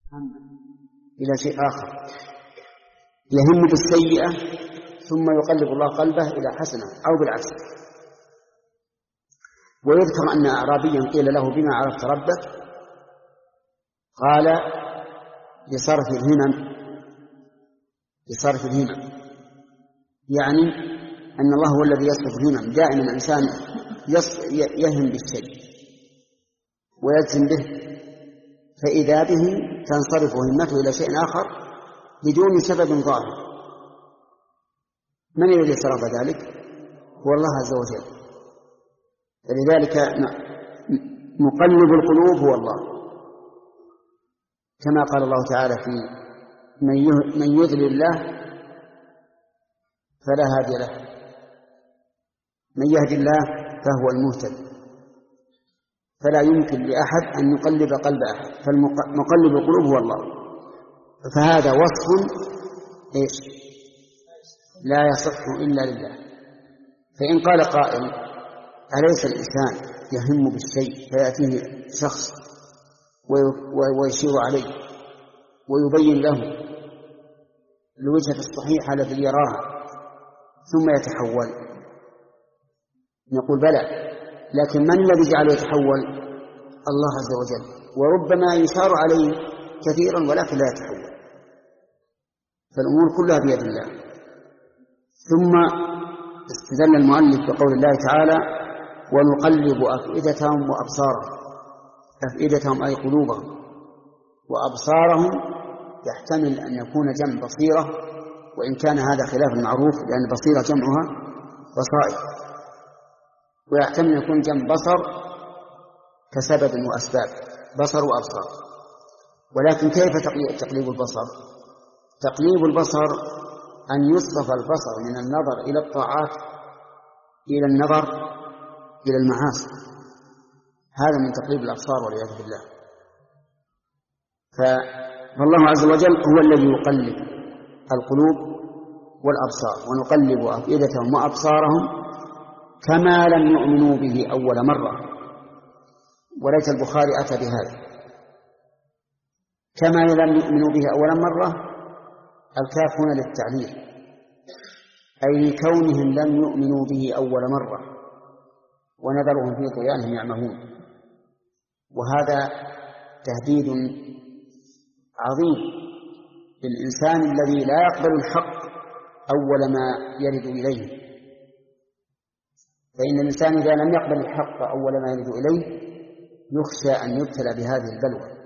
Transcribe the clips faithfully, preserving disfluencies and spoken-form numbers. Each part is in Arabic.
إلى شيء آخر، يهم بالسيئة ثم يقلب الله قلبه إلى حسنة أو بالعكس. ويذكر أن أعرابيا قيل له بما عرفت ربك؟ قال بصرف الهمم، بصرف الهمم، يعني أن الله هو الذي يصرف الهمم. دائما الإنسان يهم بالشيء ويلزم به، فإذا به تنصرف همته إلى شيء آخر بدون سبب ظاهر. من الذي صرف ذلك؟ هو الله عز وجل. فلذلك مقلب القلوب هو الله، كما قال الله تعالى في من يذل الله فلا هادي له، من يهدي الله فهو المهتد، فلا يمكن لأحد أن يقلب قلب أحد، فالمقلب القلوب هو الله. فهذا وصف إيش؟ لا يصح إلا لله. فإن قال قائل أليس الإنسان يهم بالشيء فيأتيه شخص ويشير عليه ويبين له الوجهة الصحيحة التي يراها ثم يتحول؟ نقول بلى، لكن من الذي جعله يتحول؟ الله عز وجل، وربما يشار عليه كثيرا ولكن لا يتحول. فالأمور كلها بيد الله. ثم استدل المؤلف بقول الله تعالى ونقلب أفئدتهم وأبصارهم، أفئدتهم أي قلوبهم، وأبصارهم يحتمل أن يكون جمع بصيرة، وإن كان هذا خلاف المعروف لأن بصيرة جمعها بصائر، ويحتمل أن يكون جمع بصر كسبب وأسباب، بصر وأبصار. ولكن كيف تقليب البصر؟ تقليب البصر أن يصرف البصر من النظر إلى الطاعات إلى النظر إلى المعاصي، هذا من تقليب الأبصار والعياذ بالله. فالله عز وجل هو الذي يقلب القلوب والأبصار. ونقلب أفئدتهم وأبصارهم كما لم يؤمنوا به أول مرة، وليس البخاري أتى بهذا كما لم يؤمنوا به أول مرة. الكاف هنا للتعليل، أي كونهم لم يؤمنوا به أول مرة ونذرهم في طغيانهم يعمهون. وهذا تهديد عظيم للإنسان الذي لا يقبل الحق أول ما يرد إليه. فإن الإنسان إذا لم يقبل الحق أول ما يرد إليه يخشى أن يبتلى بهذه البلوى،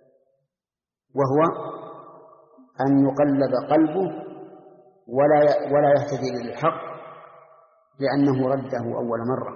وهو أن يقلب قلبه ولا ولا يهتدي للحق لأنه رده أول مرة.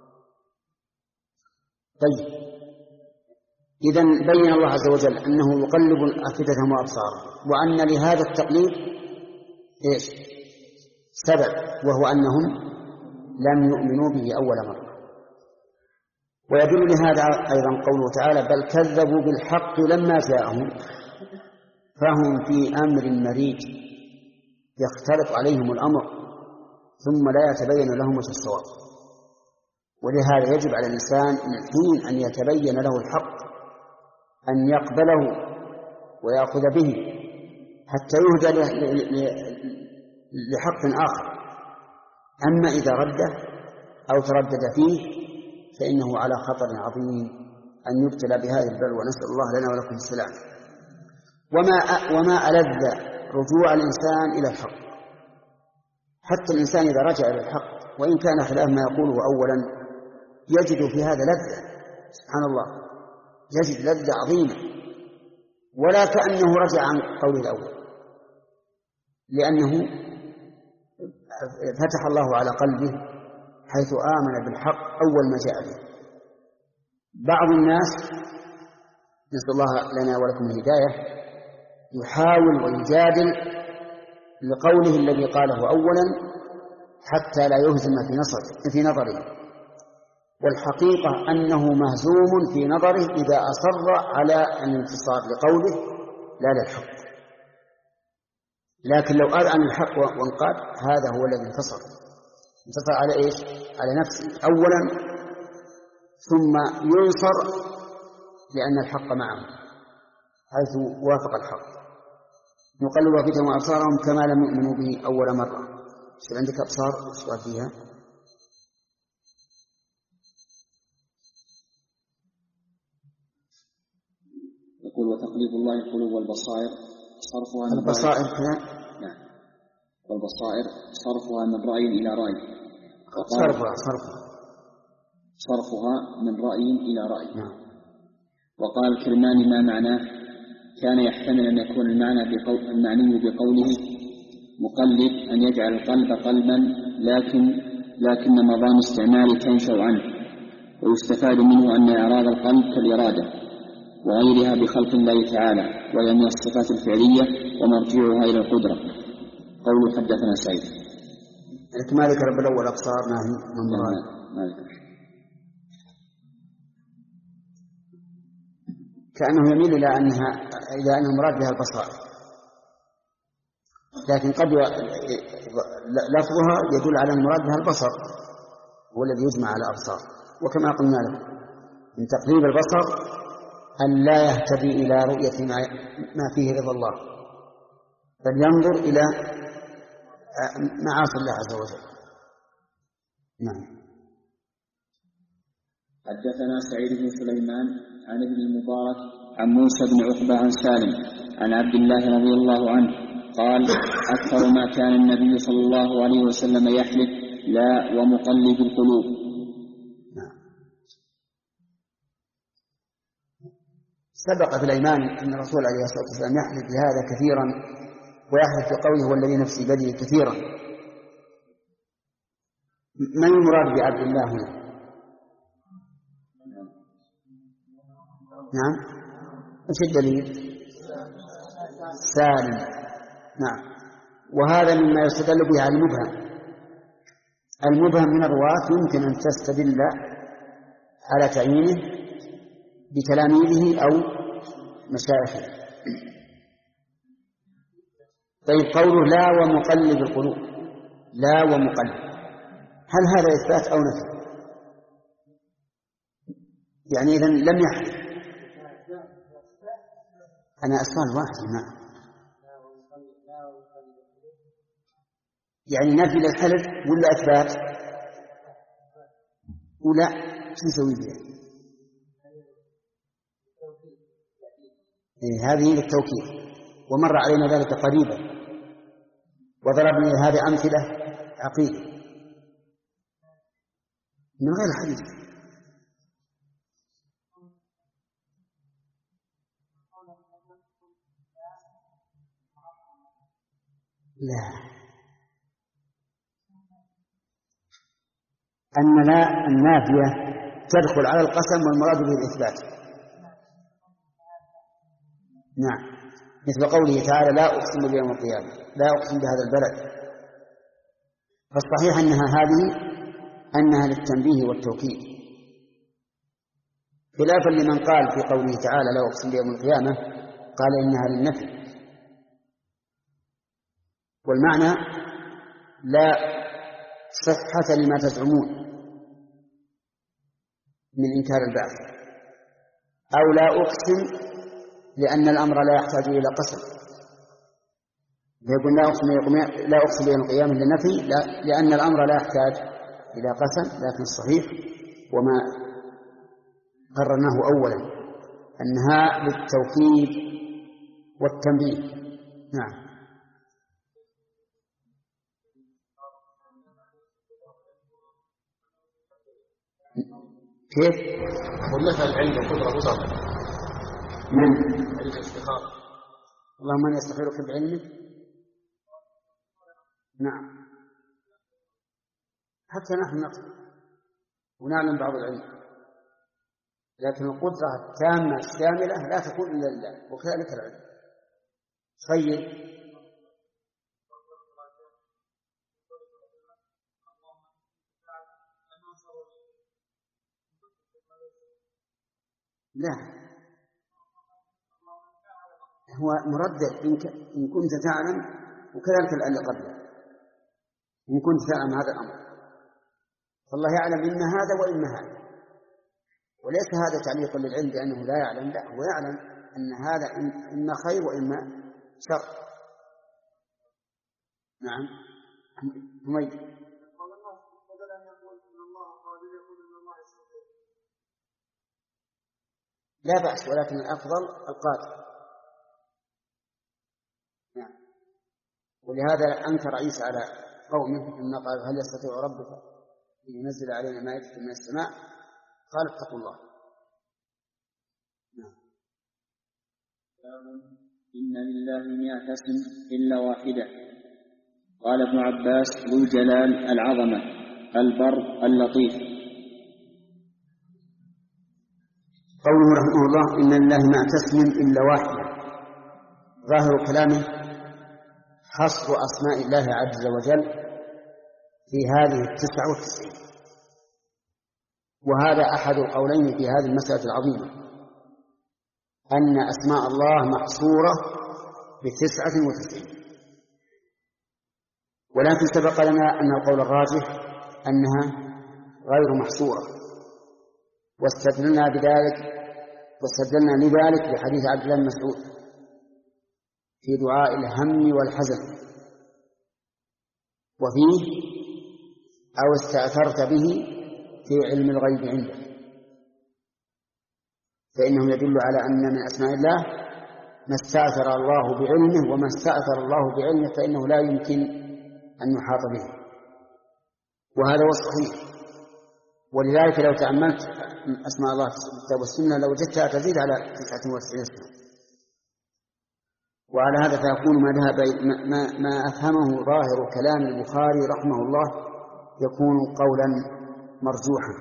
طيب، إذن بين الله عز وجل أنه يقلب أفئدتهم وأبصارهم، وأن لهذا التقليد إيش؟ سبب، وهو أنهم لم يؤمنوا به أول مرة. ويدل لهذا أيضا قوله تعالى بل كذبوا بالحق لما جاءهم فهم في أمر مريج يختلط عليهم الأمر ثم لا يتبين لهم وجه الصواب. ولهذا يجب على الإنسان من حين أن يتبين له الحق أن يقبله ويأخذ به حتى يهدى لحق آخر. أما إذا رده أو تردد فيه فإنه على خطر عظيم أن يبتلى بهذه البلوى، نسأل الله لنا ولكم السلام. وما وما ألذ رجوع الإنسان إلى الحق. حتى الإنسان إذا رجع إلى الحق وإن كان خلاف ما يقوله أولا يجد في هذا لذة، سبحان الله، يجد لذة عظيمة ولا كأنه رجع عن قوله الأول، لأنه فتح الله على قلبه حيث آمن بالحق أول ما جاء به. بعض الناس نسأل الله لنا ولكم الهداية يحاول ويجادل لقوله الذي قاله أولا حتى لا يهزم في نظره في نظره والحقيقة أنه مهزوم في نظره إذا أصر على الانتصار لقوله لا للحق. لكن لو أذعن الحق وانقاد هذا هو الذي انتصر. انتصر على إيش؟ على نفسه أولا، ثم ينصر لأن الحق معه. حيث وافق الحق. نقلب أفئدتهم وأبصارهم كما لم يؤمنوا به أول مرة. يصير عندك أبصار السؤال فيها؟ يقول وتقليب الله القلوب والبصائر صرفها من البصائر كذا. نعم. والبصائر صرفها من رأي إلى رأي. صرفها صرفها صرفها من رأي إلى رأي. نعم. وقال الكرماني ما معناه؟ كان يحتمل أن يكون المعنى بقول المعني بقوله مقلب أن يجعل القلب قلبا، لكن لكن مضان استعمال تنشأ عنه، ويستفاد منه أن إعراض القلب كالإرادة وغيرها بخلق الله تعالى، وهي من الصفات الفعلية ومرجعها إلى القدرة. قوله حدثنا سعيد. لكن ما ذكر بالأول أبصار ما هي من مراد؟ ما ذكر. كأنه يميل إلى أنها إلى أن المراد بها البصائر، لكن قد لفظها يدل على المراد بها البصر، هو الذي يجمع على أبصار. وكما قلنا لكم من تقريب البصر أن لا يهتدي إلى رؤية ما فيه رضا الله، بل ينظر إلى معاصي الله عز وجل. نعم. حدثنا سعيد بن سليمان عن ابن المبارك عن موسى بن عقبة عن سالم عن عبد الله رضي الله عنه قال أكثر ما كان النبي صلى الله عليه وسلم يحلف لا ومقلب القلوب. سبق في الأيمان أن الرسول عليه الصلاة والسلام يحلف بهذا كثيرا، ويحلف بقوله هو الذي نفسي بيده كثيرا. ما المراد بعبد الله هنا؟ نعم، ايش الدليل؟ سالم. نعم. وهذا مما يستدل به على المبهم. المبهم من الرواة يمكن أن تستدل على تعيينه بتلاميذه أو مشايخه. طيب قوله لا ومقلب القلوب، لا ومقلب، هل هذا إثبات أو نفي؟ يعني إذن لم يحلف. أنا أسأل واحد. نعم. يعني نفي للحلف ولا إثبات؟ ولا شو نسوي بها؟ إيه هذه للتوكيد، ومر علينا ذلك قريبا وضربنا هذه أمثلة عقيدة من غير حديث. لا، أن لا النافية تدخل على القسم والمراد به الإثبات. نعم، مثل قوله تعالى لا أقسم بيوم القيامة، لا أقسم بهذا البلد. فالصحيح أنها هذه أنها للتنبيه والتوكيد، خلافا لمن قال في قوله تعالى لا أقسم بيوم القيامة قال إنها للنفي. والمعنى لا صحة لما تزعمون من إنكار البعث، أو لا أقسم لأن الأمر لا يحتاج إلى قسم، يقول لا أقسم لا أقسم بيوم القيامة للنفي لا، لأن الأمر لا يحتاج إلى قسم. لكن الصحيح وما قررناه أولا أنها للتوكيد والتنبيه. نعم. كيف؟ والنفع العلم والقدرة مضافة من علم الاستخارة. اللهم من يستخيرك بعلمك. نعم، حتى نحن نقدر ونعلم بعض العلم، لكن القدرة التامة الشاملة لا تكون إلا لله، وكذلك العلم. طيب لا، هو مردد إن كنت تعلم، وكذلك اللي قبله إن كنت تعلم هذا الأمر، فالله يعلم إن هذا وإن هذا، وليس هذا تعليق للعلم بأنه لا يعلم، لا هو يعلم أن هذا إما خير وإما شر. نعم. حميد. لا بأس، ولكن الأفضل القادر. نعم. ولهذا أنكر عيسى على قومه لما قال هل يستطيع ربك أن ينزل علينا مائدة من السماء؟ قال اتقوا الله. نعم. إن لله مئة اسم إلا واحدة. قال ابن عباس ذو الجلال العظمة البر اللطيف. قوله رحمه الله إن لله مئة اسم إلا واحدة، ظاهر كلامه حصر أسماء الله عز وجل في هذه التسعة والتسعين، وهذا أحد القولين في هذه المسألة العظيمة، أن أسماء الله محصورة بتسعة وتسعين. ولكن سبق لنا أن القول الراجح أنها غير محصورة، واستدلنا بذلك واستدلنا لذلك بحديث عبد الله بن مسعود في دعاء الهم والحزن، وفيه أو استأثرت به في علم الغيب عنده، فإنه يدل على أن من أسماء الله ما استأثر الله بعلمه، وما استأثر الله بعلمه فإنه لا يمكن أن يحاط به، وهذا هو الصحيح. ولذلك لو تأملت أسماء الله في الكتاب والسنة لوجدتها تزيد على تسعة وتسعين اسما. وعلى هذا فيكون ما ذهب ما, ما أفهمه ظاهر كلام البخاري رحمه الله يكون قولا مرجوحا.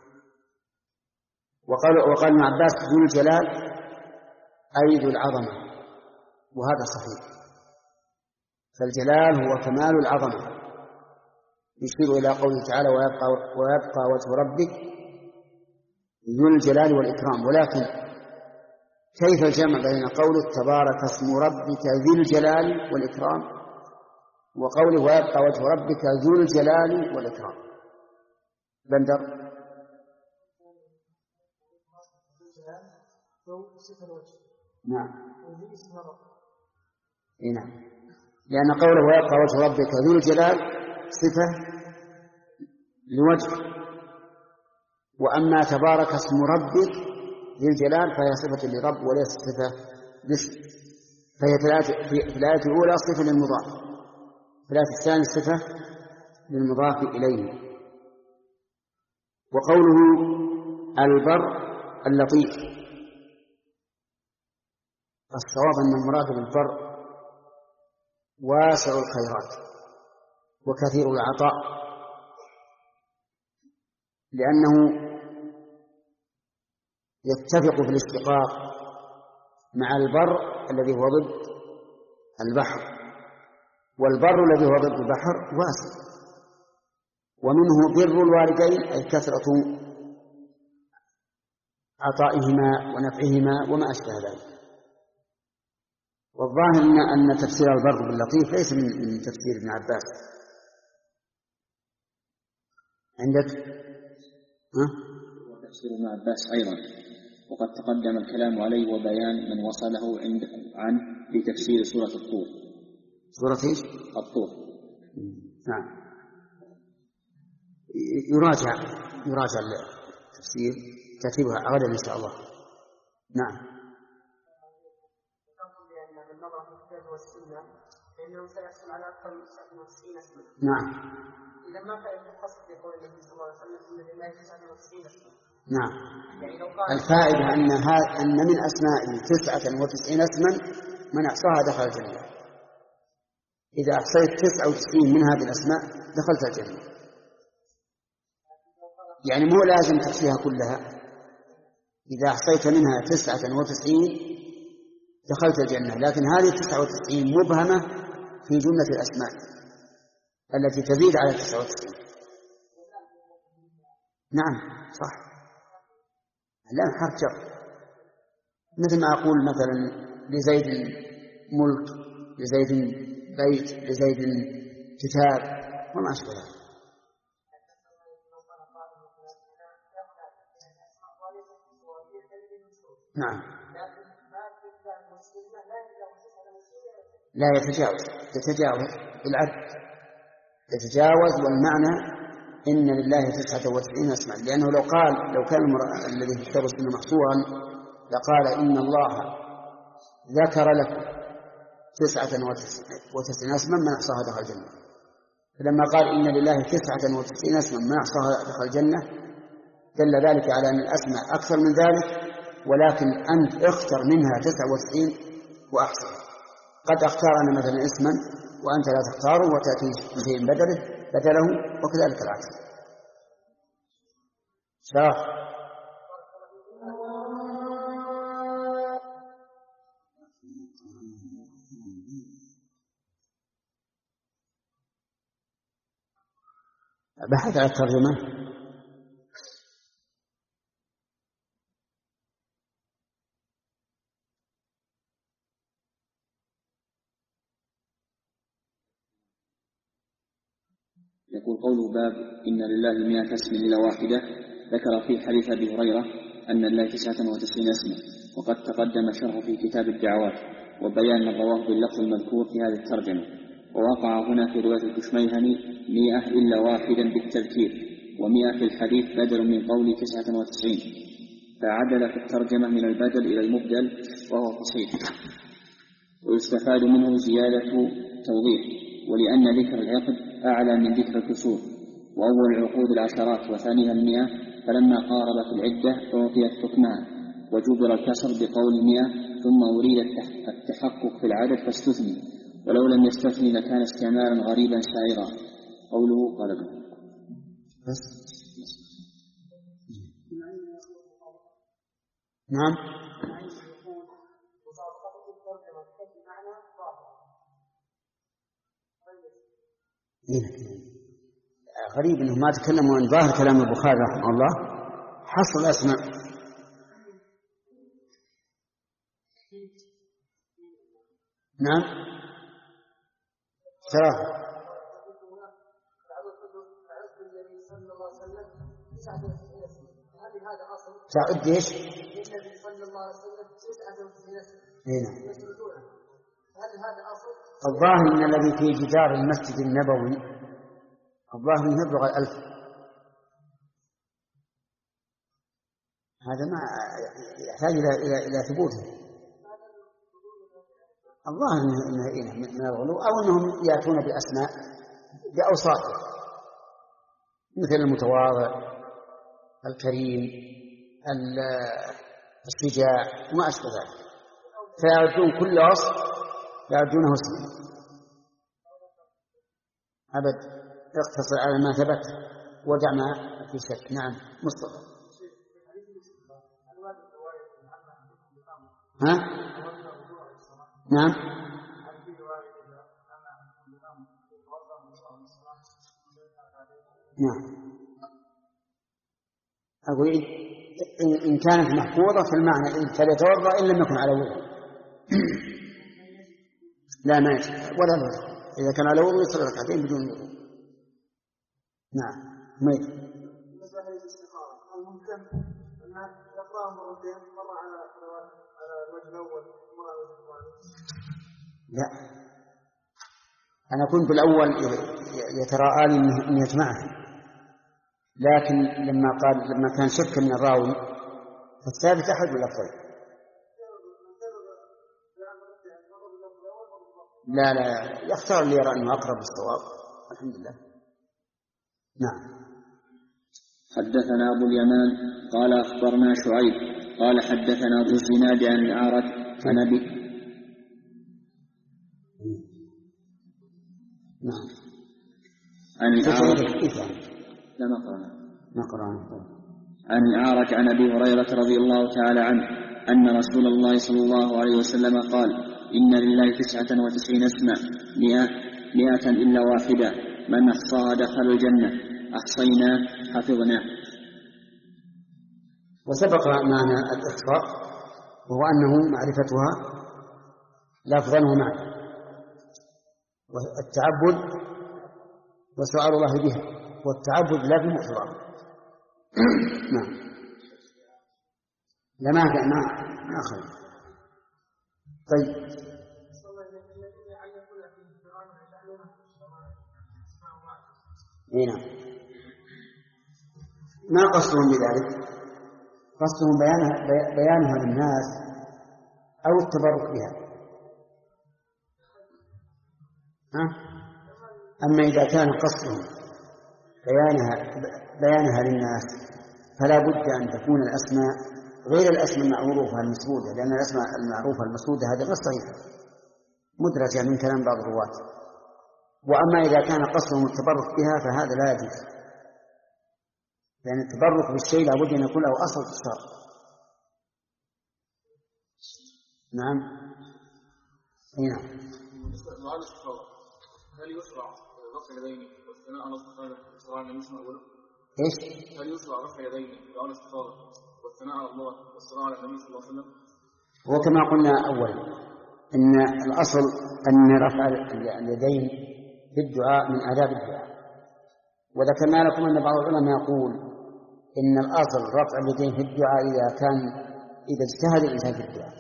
وقال وقال ابن عباس ذو الجلال أي ذو العظمة، وهذا صحيح، فالجلال هو كمال العظمة، يشير إلى قوله تعالى ويبقى, ويبقى وجه ربك ذو الجلال والإكرام. ولكن كيف الجمع بين قوله تبارك اسم ربك ذي الجلال والإكرام وقوله ويبقى وجه ربك ذو الجلال والإكرام؟ بندر. نعم. نعم، لأن قوله ويبقى وجه ربك ذو الجلال صفة لوجه، وأما تبارك اسم ربك ذي الجلال فهي صفة لرب وليست صفة لاسم، فهي في الآية الأولى صفة للمضاف، في الآية الثانية صفة للمضاف إليه. وقوله البر اللطيف، الصواب أن المراد بالبر واسع الخيرات وكثير العطاء، لأنه يتفق في الاشتقاق مع البر الذي هو ضد البحر، والبر الذي هو ضد البحر واسع، ومنه بر الوالدين أي كثرة عطائهما ونفعهما وما أشبه ذلك. والظاهر أن تفسير البر باللطيف ليس من تفسير ابن عباس. عندك ها؟ وتفسير ابن عباس أيضا، وقد تقدم الكلام عليه وبيان من وصله عند عنه في تفسير سورة الطور. سورة ايش؟ الطور. نعم. يراجع يراجع التفسير ترتيبها غدا إن شاء الله. نعم. فإنه سيحصل على أكثر من تسعة وتسعين اسما. نعم. إذا ما فائدة القصد في قول النبي صلى الله عليه وسلم إن لله تسعة وتسعين اسما. نعم. يعني لو قال الفائدة أن أن من أسمائه تسعة وتسعين اسما من أحصاها دخل الجنة. إذا أحصيت تسعة وتسعين من هذه الأسماء دخلت الجنة، يعني مو لازم تحصيها كلها. إذا أحصيت منها تسعة وتسعين دخلت الجنة، لكن هذه التسعة وتسعين مبهمة في جملة الأسماء التي تزيد على التسعة وتسعين. نعم صح، لا حرف جر، مثل ما أقول مثلا لزيد ملك، لزيد بيت، لزيد كتاب وما أشبه ذلك. نعم. لا يتجاوز، يتجاوز بالعدد، يتجاوز، والمعنى إن لله تسعة وتسعين اسما، لأنه لو قال لو كان الذي في كتاب السنة محصورا لقال إن الله ذكر لكم تسعة وتسعين اسما من أحصاها دخل الجنة. فلما قال إن لله تسعة وتسعين اسما من أحصاها دخل الجنة دل ذلك على أن الأسماء أكثر من ذلك، ولكن أنت اختر منها تسعة وتسعين وأحصر. قد اختار أنا مثلا اسما وأنت لا تختاره وتأتي بشيء بدله بدله وكذلك العكس. شرح بحث على الترجمة. يقول قوله باب إن لله مئة اسم إلا واحدة، ذكر في حديث أبي هريرة أن لله تسعة وتسعين اسما، وقد تقدم شرح في كتاب الدعوات وبيان من رواه باللفظ المذكور في هذه الترجمة. ووقع هنا في رواية الكشميهني مئة إلا واحدا بالتذكير، ومئة في الحديث بدل من قول تسعة وتسعين، فعدل في الترجمة من البدل إلى المبدل وهو فصيح. ويستفاد منه زيادة توضيح، ولأن ذكر العقد أعلى من ذكر الكسور، وأول العقود العشرات وثانيها المئة، فلما قاربت العدة أعطيت حكمها وجبر الكسر بقول مئة، ثم أريد التحقق في العدد فاستثني، ولو لم يستثني لكان استعمالا غريبا سائغا. قوله قال ابن نعم غريب انه ما تكلموا عن ظاهر كلام البخاري رحمه الله حصر الاسماء. نعم صراحة تعد ايش؟ النبي صلى الله عليه وسلم تسعة وتسعين اسما. هل هذا اصل؟ الظاهر ان الذي في جدار المسجد النبوي الظاهر انه يبلغ الألف. هذا ما يحتاج الى الى الى ثبوته. الظاهر انه من الغلو، او انهم ياتون باسماء باوصاف مثل المتواضع، الكريم، الشجاع وما اشبه ذلك، فيعدون كل وصف يعدونه اسما. أبد، اقتصر على ما ثبت ودع ما في شك. نعم مصطفى. ها؟ نعم نعم أقول إن كانت محفوظة فالمعنى فليتوضأ إن لم يكن على وضوء. لا ما يجب ولا لا، إذا كان على وضوء يصلي ركعتين بدون وضوء. نعم ميت. لا أنا كنت الأول يتراءى لي أن يجمعه، لكن لما قال لما كان شك من الراوي فالثابت أحد الأفضل. لا لا يختار اللي يرى أنه أقرب للصواب. الحمد لله. نعم. حدثنا أبو اليمان قال أخبرنا شعيب قال حدثنا أبو الزناد عن الأعرج عن أبي نعم عن الأعرج لا ما قرأنا عن الأعرج عن أبي هريرة رضي الله تعالى عنه أن رسول الله صلى الله عليه وسلم قال إن لله تسعة وتسعين اسما مئة مئة إلا واحدة من أحصاها دخل الجنة أحصينا حفظنا. وسبق معنى الإحصاء وهو أنه معرفتها لفظا ومعنى، والتعبد وسؤال الله بها، والتعبد لا بمقتضاه. نعم لا ما ما ما أخذ. طيب هنا ما قصدهم بذلك؟ قصدهم بيانها, بيانها للناس أو التبرك بها. ها؟ أما إذا كان قصدهم بيانها, بيانها للناس فلا بد أن تكون الأسماء غير الأسماء المعروفة المسعودة، لأن الأسماء المعروفة المسعودة هذه غير صحيحة مدرجة من كلام بعض الرواة. وأما إذا كان قصدهم التبرك بها فهذا لا يجوز، لأن التبرك بالشيء لابد أن يكون له أصل في الشرع. نعم. نعم. هل يشرع رفع يديه والثناء على الصلاة النبي صلى الله عليه وسلم؟ ايش؟ هل يشرع رفع يديه دعاء الاستخارة والثناء على الله والصلاة على النبي صلى الله عليه وسلم؟ وكما قلنا أولا إن الأصل أن رفع اليدين في الدعاء من آداب الدعاء، وذكرنا لكم أن بعض العلماء يقول إن الأصل رفع اليدين في الدعاء إذا كان إذا اجتهد الإنسان في الدعاء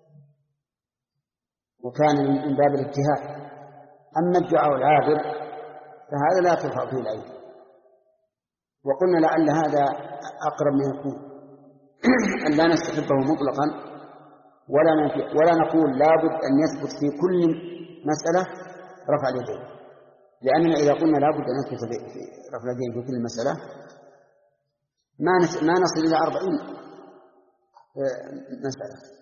وكان من باب الاجتهاد. أما الدعاء العابر فهذا لا ترفع فيه الأيدي، وقلنا لعل هذا أقرب من يكون أن لا نستحبه مطلقا ولا ولا نقول لابد أن يثبت في كل مسألة رفع اليدين، لأننا إذا قلنا لابد أن يثبت في رفع اليدين في كل مسألة ما ما نصل إلى أربعين مسألة.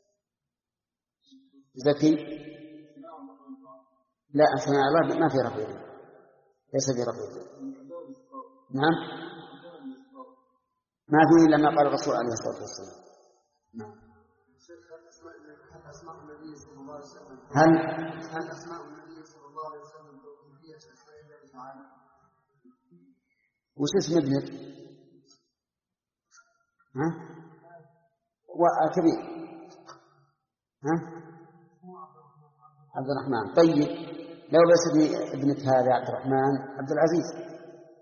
زكي لا أثناء الله ما في رفع يدين، ليس في رفع يدين. نعم ما فيه إلا ما قال الرسول عليه الصلاة والسلام. نعم. هل أسماء النبي صلى الله عليه وسلم هل هل أسماء النبي صلى الله عليه وسلم توقيفية أسماء الله تعالى؟ وش اسم ابنك؟ ها؟ وكبير ها؟ عبد الرحمن. طيب لو بس ابنك هذا عبد الرحمن عبد العزيز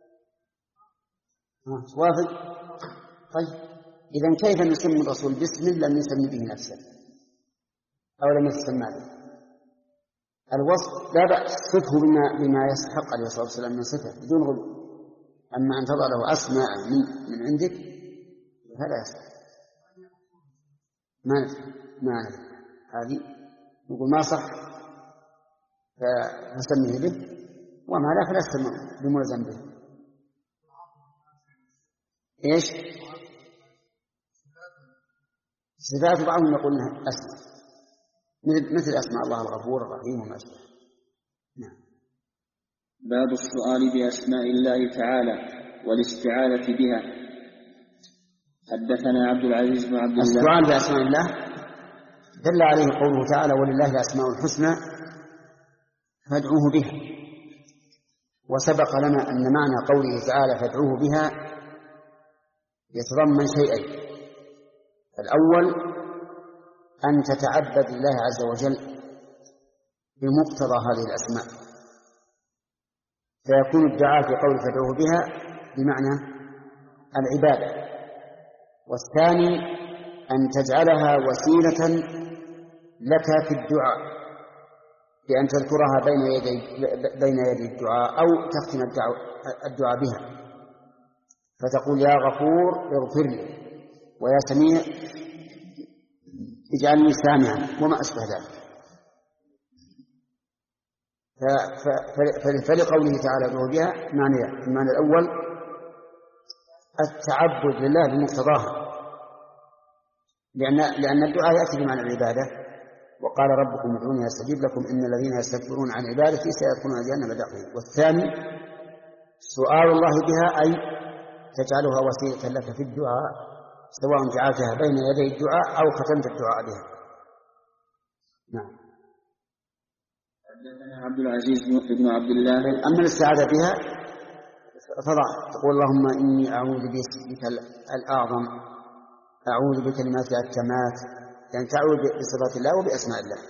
وافق؟ طيب إذن كيف نسمي الرسول باسم لم يسمي به نفسه أو لم يتسمى به؟ الوصف لا بأس صفه بما, بما يستحق عليه الصلاة والسلام من صفة بدون غلو، أما أن تضع له أسماء من, من عندك فلا يصح. ما ما هذه نقول ما صح فنسميه به، وما لا فلا يسمى بملزم به. إيش؟ صفات بعضهم يقول إنها أسماء مثل أسماء الله الغفور الرحيم وما أشبه. نعم. باب السؤال بأسماء الله تعالى والاستعاذة بها. حدثنا عبد العزيز بن عبد الله. السؤال بأسماء الله دل عليه قوله تعالى ولله الأسماء الحسنى فادعوه بها، وسبق لنا أن معنى قوله تعالى فادعوه بها يتضمن شيئين. الأول أن تتعبد لله عز وجل بمقتضى هذه الأسماء، فيكون الدعاء في قول فادعوه بها بمعنى العبادة. والثاني أن تجعلها وسيلة لك في الدعاء بأن تذكرها بين يدي بين يدي الدعاء أو تختم الدعاء بها، فتقول يا غفور اغفر لي ويا سميع اجعلني سامعا وما أشبه ذلك. فلقوله تعالى ادعو بها معنى المعنى الأول التعبد لله بمقتضاها، لأن لأن الدعاء يأتي بمعنى العبادة، وقال ربكم ادعوني أستجيب لكم إن الذين يستكبرون عن عبادتي سيدخلون جهنم داخلين. والثاني سؤال الله بها أي تجعلها وسيلة لك في الدعاء سواء جعلتها بين يدي الدعاء أو ختمت الدعاء بها. نعم. حدثنا عبد العزيز بن عبد الله. أما الاستعاذة بها فضع تقول اللهم إني أعوذ باسمك الأعظم أعوذ بكلمات التامات، يعني تعوذ بصفات الله وبأسماء الله.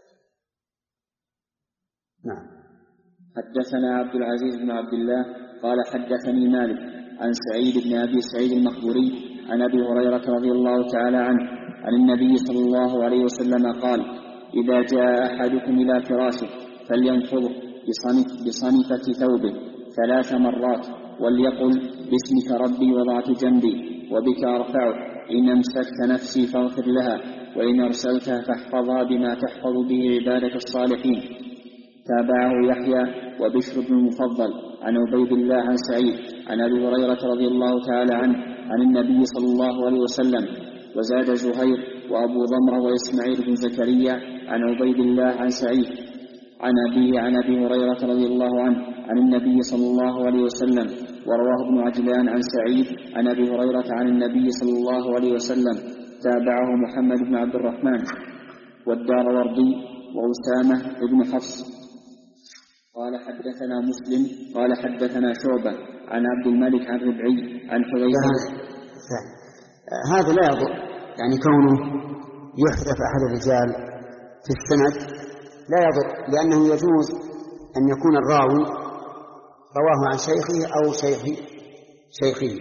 نعم. حدثنا عبد العزيز بن عبد الله قال حدثني مالك عن سعيد بن أبي سعيد المخبوري عن أبي هريرة رضي الله تعالى عنه عن النبي صلى الله عليه وسلم قال إذا جاء أحدكم إلى فراشه فلينفضه بصنفة ثوبه ثلاث مرات وليقل باسمك ربي وضعت جنبي وبك أرفعه إن أمسكت نفسي فاغفر لها وإن أرسلتها فاحفظها بما تحفظ به عبادك الصالحين. تابعه يحيى وبشر بن المفضل عن عبيد الله عن سعيد عن أبي هريرة رضي الله تعالى عنه عن النبي صلى الله عليه وسلم. وزاد زهير وأبو ضمرة وإسماعيل بن زكريا عن عبيد الله عن سعيد عن أبيه عن أبي هريرة رضي الله عنه عن النبي صلى الله عليه وسلم. ورواه ابن عجلان عن سعيد عن أبي هريرة عن النبي صلى الله عليه وسلم. تابعه محمد بن عبد الرحمن والداروردي وأسامة بن حفص. قال حدثنا مسلم قال حدثنا شعبة عن عبد الملك عن ربعي عن حذيفة. هذا لا يضر، يعني كونه يحذف أحد الرجال في السند لا يضر، لأنه يجوز أن يكون الراوي رواه عن شيخه أو شيخ شيخه،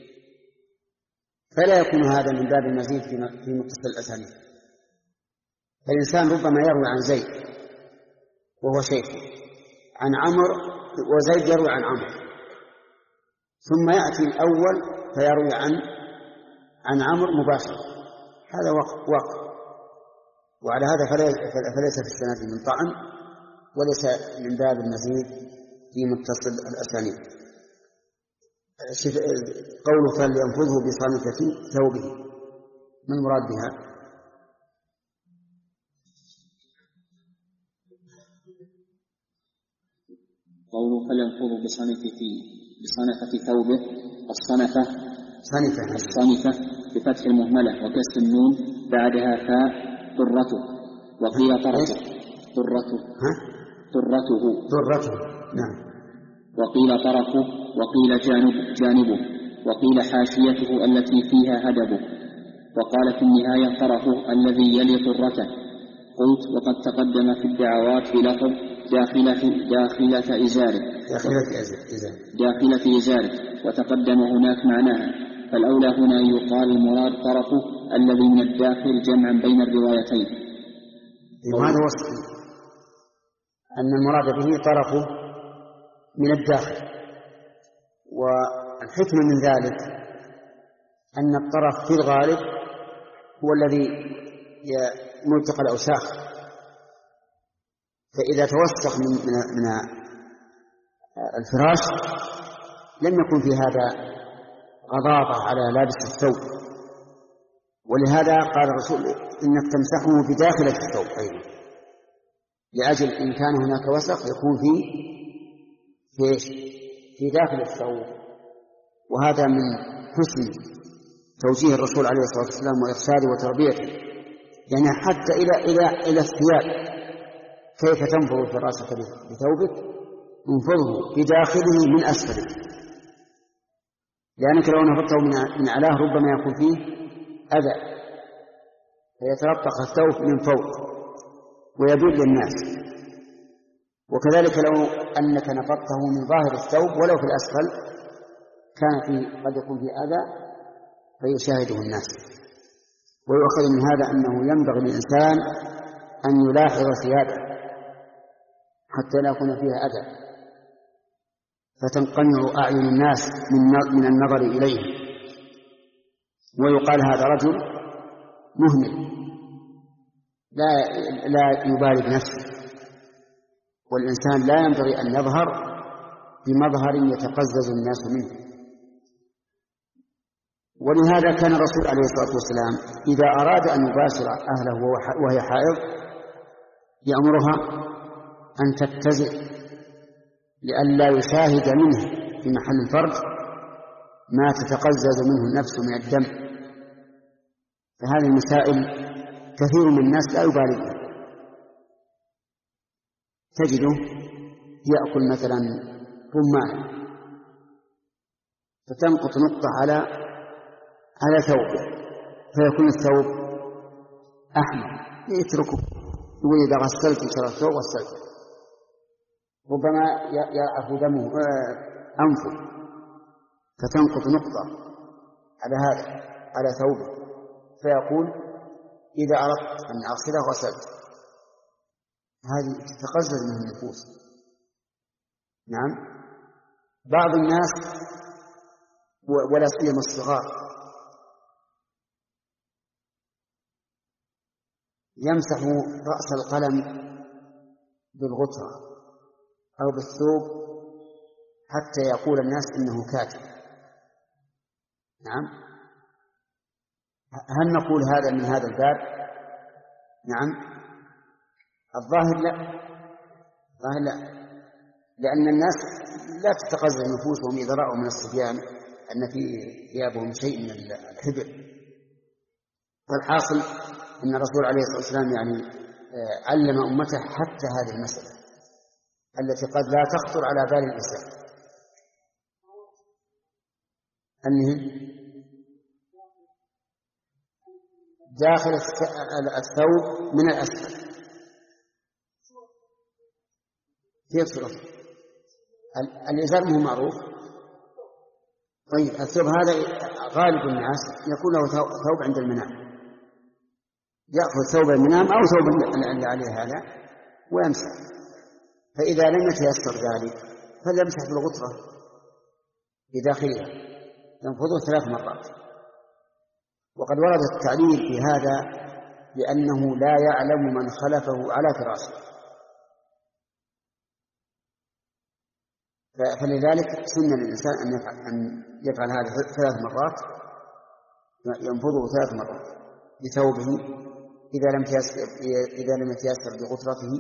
فلا يكون هذا من باب المزيد في متصل الأسانيد. فالإنسان ربما يروي عن زيد وهو شيخه، عن عمرو وزيد يروي عن عمرو، ثم يأتي الأول فيروي عن عن عمرو مباشرة، هذا وقت. وعلى هذا فليس في السند من طعن وليس من باب المزيد في متصل الأسانيد. قوله فلينفضه بصنفة ثوبه، من مراد بها؟ قوله فلينفضه بصنفة بصنفة ثوبه. الصنفة صنفة الصنفة بفتح المهملة وكسر النون بعدها فاء طرته. وقيل طرته طرته طرته طرته نعم. وقيل طرفه وقيل جانب جانبه وقيل حاشيته التي فيها هدبه. وقال في النهاية طرفه الذي يلي طرته. قلت وقد تقدم في الدعوات بلفظ داخلة داخلة إزاره داخلة إزاره وتقدم هناك معناها، فالأولى هنا يقال المراد طرفه الذي من الداخل جمعا بين الروايتين. وهذا وصف أن المراد به طرفه من الداخل، والحكمة من ذلك أن الطرف في الغالب هو الذي ملتقى الأوساخ، فإذا توسخ من من الفراش لم يكن في هذا غضاضة على لابس الثوب، ولهذا قال الرسول إنك تمسحه بداخلة الثوب أيضا، لأجل إن كان هناك وسخ يكون في في في داخل الثوب. وهذا من حسن توجيه الرسول عليه الصلاة والسلام وإرشاده وتربيته، يعني حتى إلى إلى إلى الثياب، كيف تنفض الفراشة بثوبك؟ انفضه بداخله من أسفله، لأنك لو نفضته من أعلاه ربما يكون فيه أذى فيتلطخ الثوب من فوق ويدل الناس. وكذلك لو أنك نفضته من ظاهر الثوب ولو في الأسفل كان فيه قد يكون فيه أذى فيشاهده الناس. ويؤخذ من هذا أنه ينبغي للإنسان أن يلاحظ ثيابه حتى لا يكون فيها أذى فتنقنع أعين الناس من النظر إليه، ويقال هذا رجل مهمل لا لا يبالي بنفسه. والإنسان لا ينبغي أن يظهر بمظهر يتقزز الناس منه. ولهذا كان الرسول عليه الصلاة والسلام إذا أراد أن يباشر أهله وهي حائض يأمرها أن تتزع لئلا يشاهد منه في محل الفرج ما تتقزز منه النفس من الدم. فهذه المسائل كثير من الناس لا يبالي بها، تجده يأكل مثلا رمان فتنقط نقطة على على ثوبه فيكون الثوب أحمر يتركه، يقول إذا غسلت شر الثوب غسلته، ربما يعرف دمه أنفه فتنقط نقطة على هذا على ثوبه فيقول إذا أردت أن أغسله غسلت، هذه تتقزز من النفوس. نعم. بعض الناس ولا سيما الصغار يمسح رأس القلم بالغطرة أو بالثوب حتى يقول الناس إنه كاتب. نعم. هل نقول هذا من هذا الباب؟ نعم. الظاهر لا، الظاهر لا، لأن الناس لا تتقزز نفوسهم إذا رأوا من الصبيان أن في ثيابهم شيء من الحبر. فالحاصل أن الرسول عليه الصلاة والسلام يعني علم أمته حتى هذه المسألة التي قد لا تخطر على بال الإنسان، أنه داخل الثوب من الأسفل. كيف صرف الإزار مو معروف؟ طيب الثوب هذا غالب الناس يكون له ثوب عند المنام، يأخذ ثوب المنام أو ثوب اللي عليه هذا ويمسح. فإذا لم يتيسر ذلك فليمسح بالغطرة بداخلها ينفضه ثلاث مرات. وقد ورد التعليل في هذا لأنه لا يعلم من خلفه على فراشه، فلذلك سن للإنسان أن يفعل, أن يفعل هذا ثلاث مرات، ينفضه ثلاث مرات بثوبه إذا لم تيسر, إذا لم يتيسر بغطرته.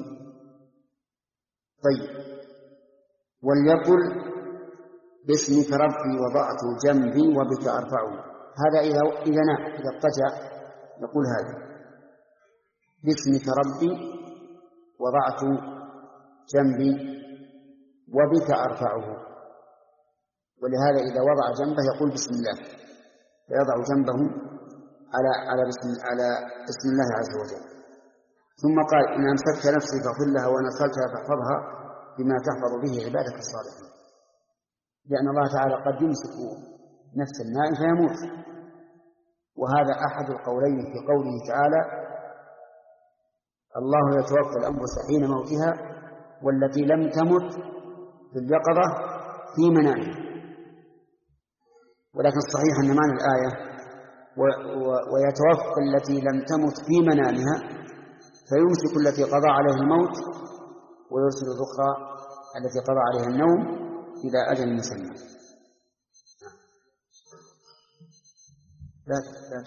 طيب. وليقل باسمك ربي وضعت جنبي وبك أرفعه. هذا إذا إذا نام إذا اضطجع يقول هذا باسمك ربي وضعت جنبي وبك أرفعه. ولهذا إذا وضع جنبه يقول بسم الله، فيضع جنبه على على بسم على بسم الله عز وجل. ثم قال إن أمسكت نفسي فاغفر لها وإن أرسلتها فاحفظها بما تحفظ به عبادك الصالحين. لأن الله تعالى قد يمسك نفس النائم فيموت، وهذا أحد القولين في قوله تعالى الله يتوفى الأنفس حين موتها والتي لم تمت في اليقظة في منامها. ولكن الصحيح أن معنى الآية ويتوفى التي لم تمت في منامها، فيمسك التي قضى عليها الموت ويرسل الأخرى التي قضى عليها النوم إلى أجل مسمى. لا لا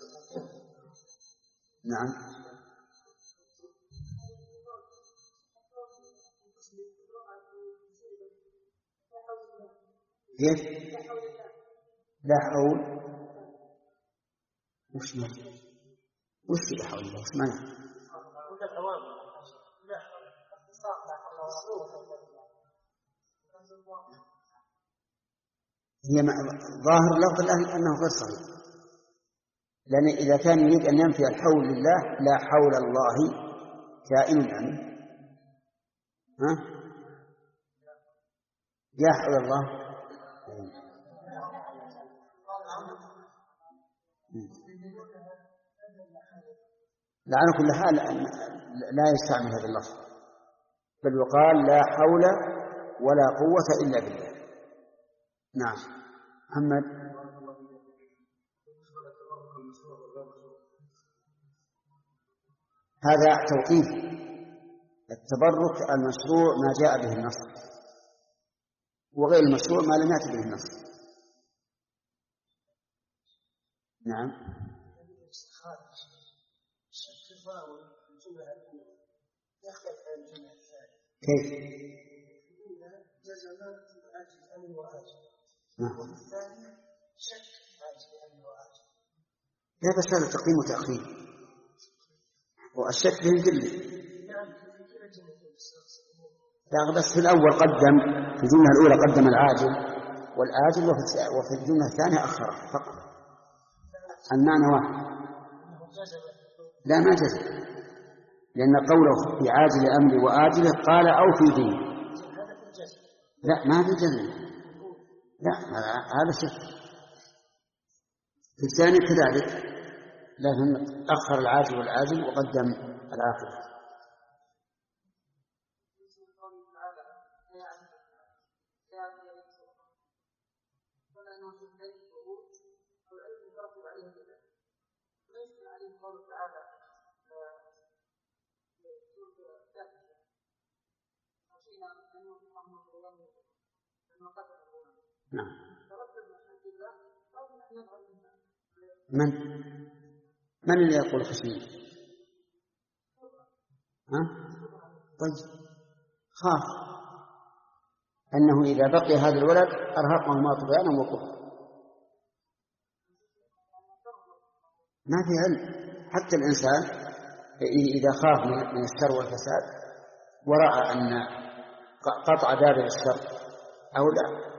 نعم. كيف؟ لا حول وش معنى؟ وش لا حول وش معنى؟ هي ظاهر لفظ الله أنه غير صحيح، لأن إذا كان يريد أن ينفي الحول لله لا حول الله كائن يعني ها يا حول الله. لعن كل حال لا يستعمل هذا اللفظ، بل يقال لا حول ولا قوة إلا بالله. نعم. محمد. هذا توقيف. التبرك المشروع ما جاء به النص، وغير المشروع ما لم يأتي به النص. نعم. كيف؟ نعم. لا بس هذا تقديم وتأخير، والشك به الجلة. لا بس في الأول قدم، في الجملة الأولى قدم العاجل والآجل، وفي الجملة الثانية أخر فقط. المعنى واحد. لا ما جزم، لأن قوله في عاجل أمري وآجله قال أو في دين. لا ما في جزم، لا هذا شك. في الثاني كذلك، لكن أخر العاجل والآجل وقدم الآخر. نعم. من من اللي يقول خشية؟ ها؟ طيب خاف أنه إذا بقي هذا الولد أرهقه ما طغيانا وكفرا. ما في علم. حتى الإنسان إذا خاف من الشر والفساد ورأى أن قطع دابر الشر أو لا،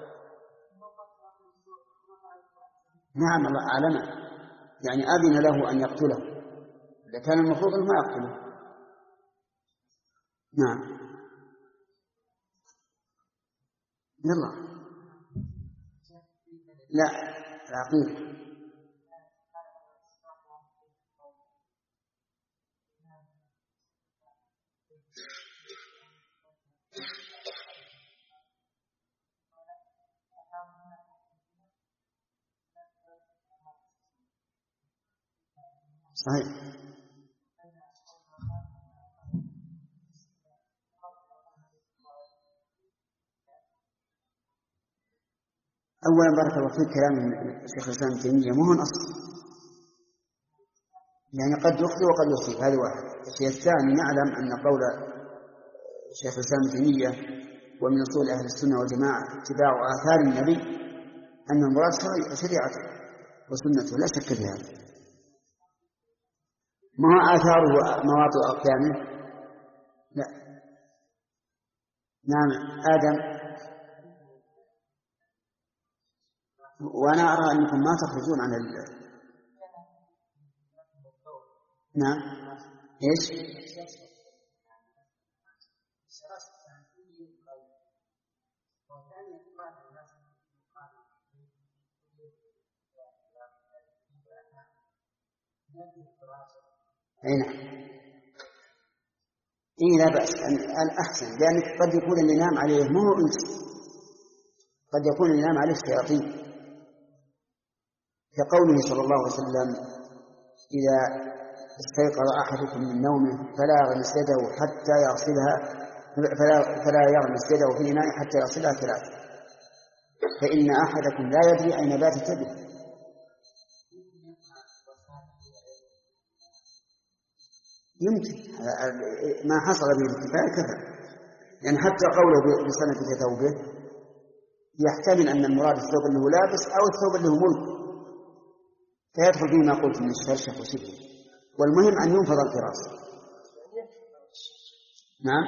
نعم الله أعلم، يعني أذن له أن يقتله، إذا كان المفروض أنه ما يقتله. نعم. يلا لا العقيدة صحيح. أولا بارك الله فيك، كلام الشيخ الإسلام ابن تيمية مو هو نص، يعني قد يخطئ وقد يصيب، هذا واحد. الشيء الثاني نعلم أن قول الشيخ الإسلام ابن تيمية ومن أصول أهل السنة والجماعة اتباع آثار النبي أن المراد شريعته وسنته، لا شك في هذا. ما هو آثاره مواطئ أقدامه؟ لا. نعم آدم. وأنا أرى أنكم ما تخرجون عن ال... نعم إيش؟ أين؟ إيه لا بأس، الأحسن، لأنك قد يكون اللي نام عليه مو هو أنت، قد يكون اللي نام عليه الشياطين، كقوله صلى الله عليه وسلم إذا استيقظ أحدكم من نومه فلا يغمس يده حتى يغسلها فلا, فلا يغمس يده في الإناء حتى يغسلها ثلاثة، فإن أحدكم لا يدري أين باتت يده. يمكن ما حصل به الكفاية كفى، يعني حتى قوله بسنة ثوبه يحتمل أن المراد الثوب اللي هو لابس أو الثوب اللي هو ملك، فيدخل فيه ما قلت من الشرشف وشبه، والمهم أن ينفض الفراش. نعم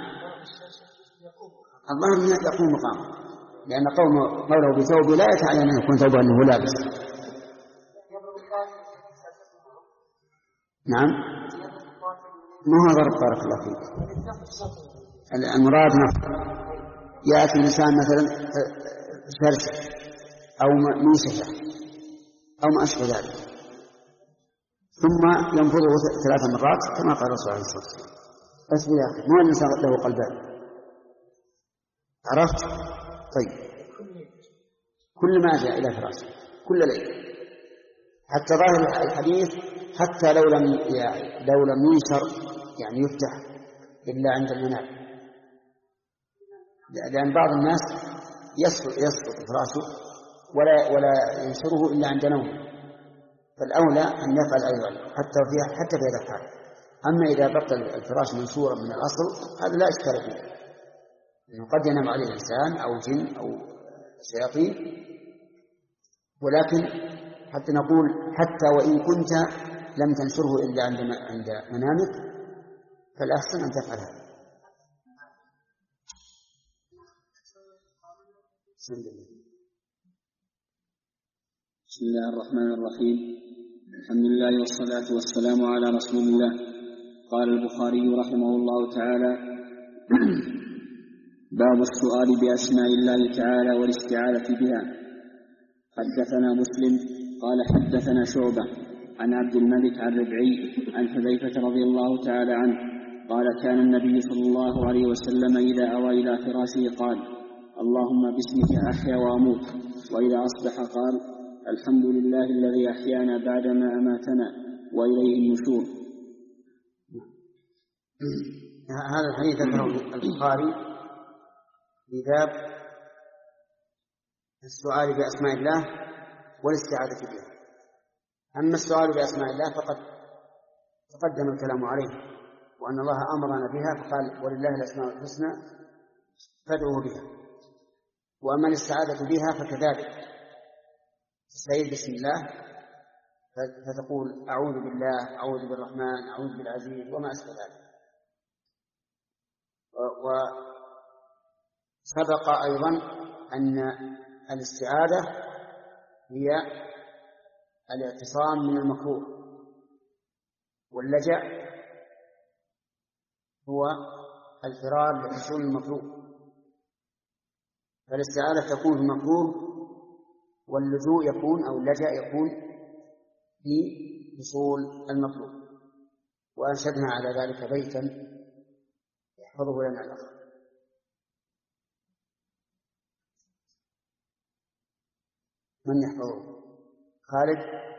الله يقوم مقامه، لأن قوله بثوبه لا يتعلم أن يكون ثوبه أنه لابس. نعم ما هو ضرب بارك الله فيك، المراد نفط. يأتي الإنسان مثلا شرشف أو منشفة أو ما أشبه ذلك ثم ينفضه ثلاث مرات كما قال الرسول عليه الصلاة والسلام. بس يا أخي مو الإنسان له قلبان، عرفت؟ طيب كل ما جاء إلى فراشه كل ليلة، حتى ظاهر الحديث حتى لو لم يعني لو لم ينشر يعني يفتح إلا عند المنام، لأن بعض الناس يسقط يسقط فراشه ولا ولا ينشره إلا عند نوم، فالأولى أن يفعل أيضا حتى في حتى في هذا الحال. أما إذا بقى الفراش منشورا من الأصل هذا لا إشكال فيه، إنه قد ينام عليه الإنسان أو جن أو شياطين، ولكن حتى نقول حتى وإن كنت لم تنشره إلا عند عند منامك فالأحسن أن تفعل هذا. بسم الله الرحمن الرحيم، الحمد لله والصلاة والسلام على رسول الله. قال البخاري رحمه الله تعالى: باب السؤال بأسماء الله تعالى والاستعاذة بها. حدثنا مسلم قال حدثنا شعبة عن عبد الملك الربعي عن حذيفة رضي الله تعالى عنه قال كان النبي صلى الله عليه وسلم إذا أوى إلى فراشه قال اللهم باسمك أحيا وأموت، وإذا أصبح قال الحمد لله الذي أحيانا بعدما أماتنا وإليه النشور. هذا الحديث ذكره البخاري في باب السؤال بأسماء الله والاستعاذة بها. أما السؤال بأسماء الله فقد تقدم الكلام عليه، وأن الله أمرنا بها فقال ولله الأسماء الحسنى فادعوه بها. وأما الاستعاذة بها فكذلك تستعيذ بسم الله فتقول أعوذ بالله، أعوذ بالرحمن، أعوذ بالعزيز وما أشبه ذلك. وسبق أيضا أن الاستعاذة هي الاعتصام من المكروه، واللجأ هو الفرار لحصول المطلوب. فالاستعاذة تكون في المكروه، واللجوء يكون أو اللجأ يكون في حصول المطلوب. وأنشدنا على ذلك بيتا يحفظه لنا الأخ. من يحفظه؟ خالد.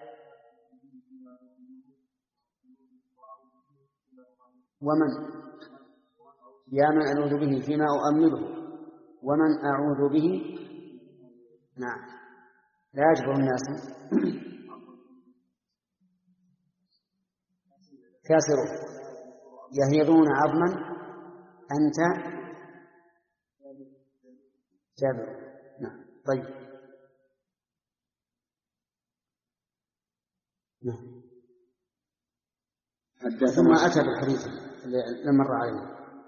ومن يا من أعوذ به فيما أؤمله، ومن أعوذ به. نعم، لا يجبر الناس. كاسره يهيضون عظما أنت جابر. نعم طيب. نعم. ثم أتى بالحديث لما مر علينا.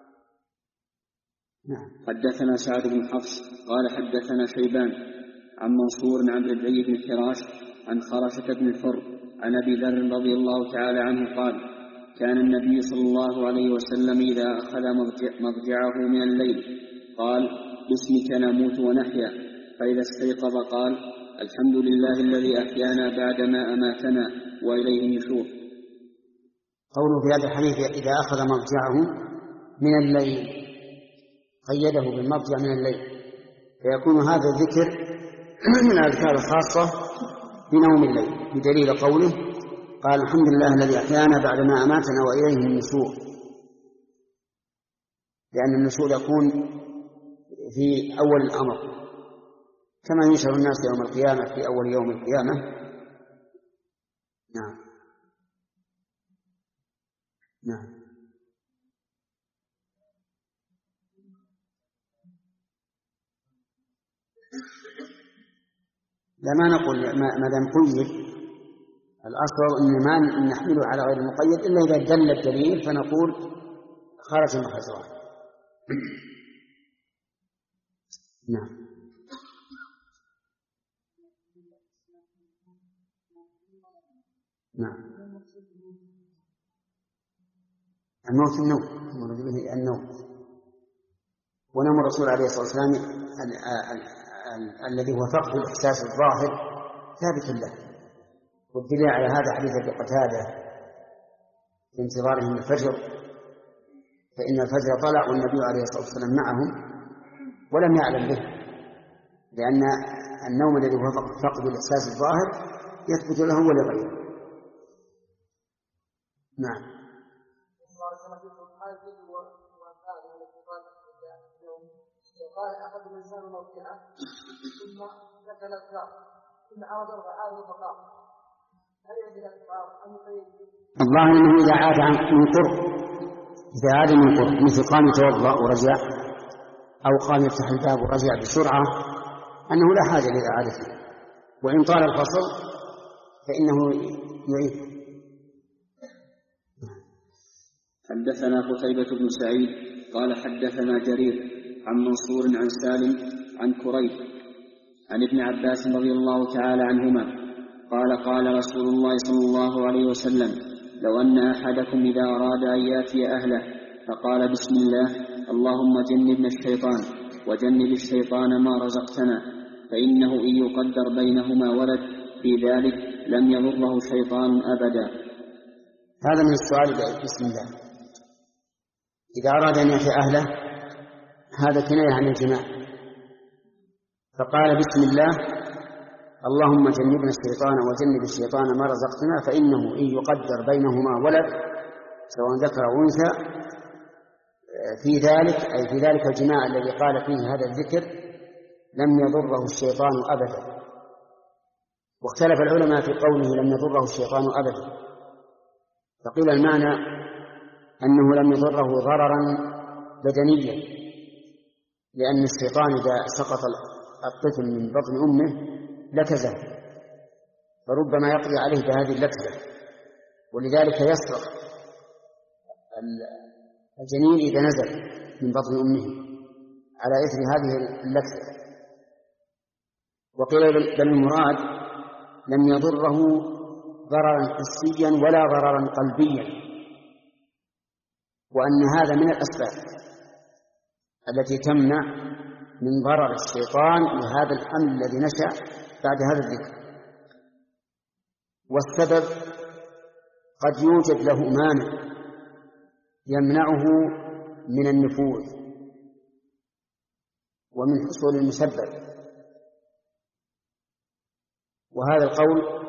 نعم. حدثنا سعد بن حفص قال حدثنا شيبان عن منصور عن ربعي بن حراش عن خرشة بن الحر عن أبي ذر رضي الله تعالى عنه قال كان النبي صلى الله عليه وسلم إذا أخذ مضجعه من الليل قال باسمك نموت ونحيا، فإذا استيقظ قال الحمد لله الذي أحيانا بعدما أماتنا وإليه النشور. قوله في هذا الحديث إذا أخذ مضجعه من الليل قيده بالمضجع من الليل، فيكون هذا الذكر من الأذكار الخاصة بنوم الليل، بدليل قوله قال الحمد لله الذي أحيانا بعدما أماتنا وإليه النشور، لأن النشور يكون في أول الأمر كما ينشر الناس يوم القيامة في أول يوم القيامة. نعم. نعم. لا ما نقول ما دام قيد، الأصل أن ما نحمله على غير المقيد إلا إذا دل الدليل فنقول خرج المخزران. نعم. نعم. الموت النوم، المراد به النوم، ونوم الرسول عليه الصلاة والسلام الذي هو فقد الإحساس الظاهر ثابت له، والدليل على هذا حديث ابي قتادة في انتظارهم الفجر، فإن الفجر طلع والنبي عليه الصلاة والسلام معهم ولم يعلم به، لأن النوم الذي هو فقد الإحساس الظاهر يثبت له ولغيره. نعم. قال أخذ الإنسان موضعه ثم ذكر الأذكار ثم عاد وعاد فقام هل يجب الأذكار أم يقيد؟ الظاهر أنه إذا عاد من قرب، إذا عاد من قرب مثل قام يتوضأ ورجع، أو قام يفتح الباب ورجع بسرعة، أنه لا حاجة لإعادته، وإن طال الفصل فإنه يعيد. حدثنا قتيبة بن سعيد قال حدثنا جرير عن منصور عن سالم عن كريب عن ابن عباس رضي الله تعالى عنهما قال قال رسول الله صلى الله عليه وسلم لو أن أحدكم إذا أراد أن يأتي أهله فقال بسم الله اللهم جنبنا الشيطان وجنب الشيطان ما رزقتنا، فإنه إن يقدر بينهما ولد في ذلك لم يضره شيطان أبدا. هذا من السؤال بسم الله، إذا أراد أن يأتي أهله هذا كناية عن الجماع، فقال بسم الله اللهم جنبنا الشيطان وجنب الشيطان ما رزقتنا، فإنه إن يقدر بينهما ولد سواء ذكر أو أنثى في ذلك أي في ذلك الجماع الذي قال فيه هذا الذكر لم يضره الشيطان أبدا. واختلف العلماء في قوله لم يضره الشيطان أبدا، فقيل المعنى أنه لم يضره ضررا بدنيا، لأن الشيطان إذا سقط الطفل من بطن أمه لكزه، فربما يقضي عليه بهذه اللكزة، ولذلك يصرخ الجنين إذا نزل من بطن أمه على إثر هذه اللكزة. وقيل بل المراد لم يضره ضررا حسيا ولا ضررا قلبيا، وأن هذا من الأسباب التي تمنع من ضرر الشيطان لهذا الحمل الذي نشأ بعد هذا الذكر. والسبب قد يوجد له مانع يمنعه من النفوذ ومن حصول المسبب، وهذا القول